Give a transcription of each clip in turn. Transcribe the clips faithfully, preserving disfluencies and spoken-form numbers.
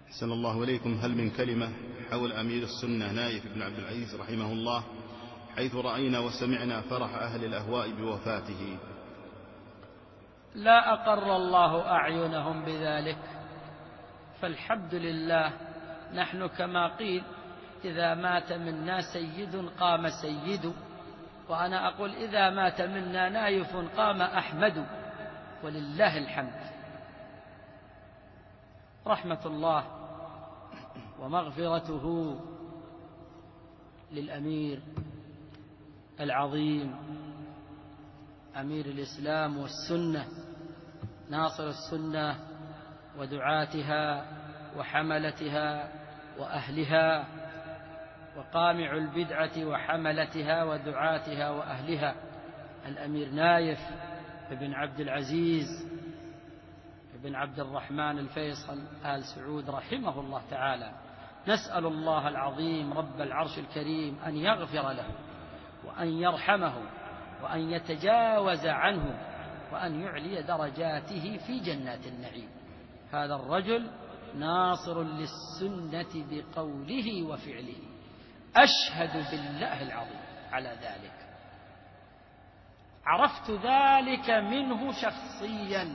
أحسن الله إليكم. هل من كلمة حول أمير السنة نايف بن عبد العزيز رحمه الله، حيث رأينا وسمعنا فرح أهل الأهواء بوفاته؟ لا أقر الله أعينهم بذلك، فالحمد لله. نحن كما قيل إذا مات منا سيد قام سيد، وأنا أقول إذا مات منا نايف قام أحمد، ولله الحمد. رحمة الله ومغفرته للأمير العظيم أمير الإسلام والسنة، ناصر السنة ودعاتها وحملتها وأهلها، وقامع البدعة وحملتها ودعاتها وأهلها، الأمير نايف بن عبد العزيز بن عبد الرحمن الفيصل آل سعود رحمه الله تعالى. نسأل الله العظيم رب العرش الكريم أن يغفر له وأن يرحمه وأن يتجاوز عنه وأن يعلي درجاته في جنات النعيم. هذا الرجل ناصر للسنة بقوله وفعله، أشهد بالله العظيم على ذلك. عرفت ذلك منه شخصيا،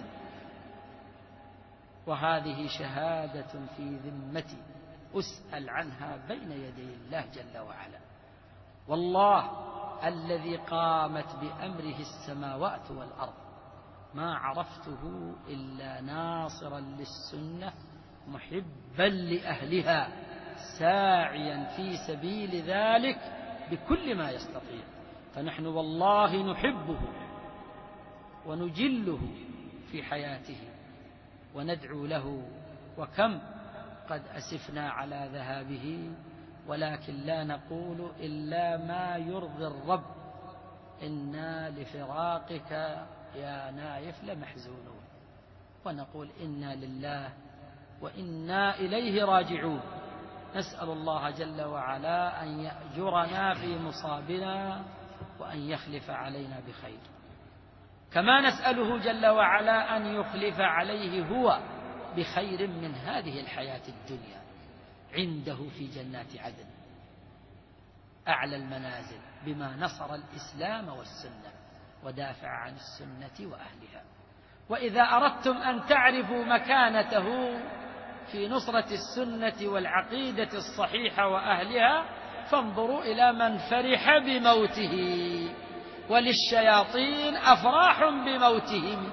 وهذه شهادة في ذمتي أسأل عنها بين يدي الله جل وعلا. والله الذي قامت بأمره السماوات والأرض ما عرفته إلا ناصرا للسنة محبا لأهلها ساعيا في سبيل ذلك بكل ما يستطيع. فنحن والله نحبه ونجله في حياته وندعو له، وكم قد أسفنا على ذهابه، ولكن لا نقول إلا ما يرضي الرب. إنا لفراقك يا نايف لمحزونون، ونقول إنا لله وإنا إليه راجعون. نسأل الله جل وعلا أن يأجرنا في مصابنا وأن يخلف علينا بخير، كما نسأله جل وعلا أن يخلف عليه هو بخير من هذه الحياة الدنيا عنده في جنات عدن أعلى المنازل، بما نصر الإسلام والسنة ودافع عن السنة وأهلها. وإذا أردتم أن تعرفوا مكانته في نصرة السنة والعقيدة الصحيحة وأهلها فانظروا إلى من فرح بموته، وللشياطين أفراح بموتهم.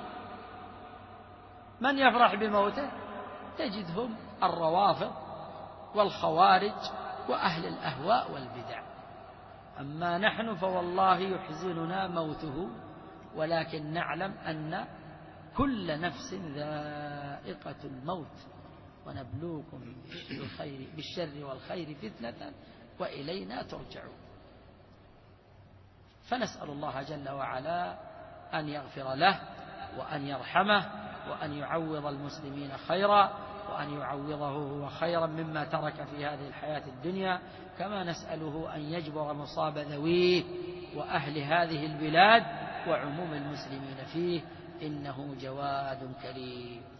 من يفرح بموته؟ تجدهم الروافض والخوارج وأهل الأهواء والبدع. أما نحن فوالله يحزننا موته، ولكن نعلم أن كل نفس ذائقة الموت، ونبلوكم بالخير بالشر والخير فتنة وإلينا ترجعون. فنسأل الله جل وعلا أن يغفر له وأن يرحمه وأن يعوض المسلمين خيرا، وأن يعوضه هو خيرا مما ترك في هذه الحياة الدنيا، كما نسأله أن يجبر مصاب ذويه وأهل هذه البلاد وعموم المسلمين فيه، إنه جواد كريم.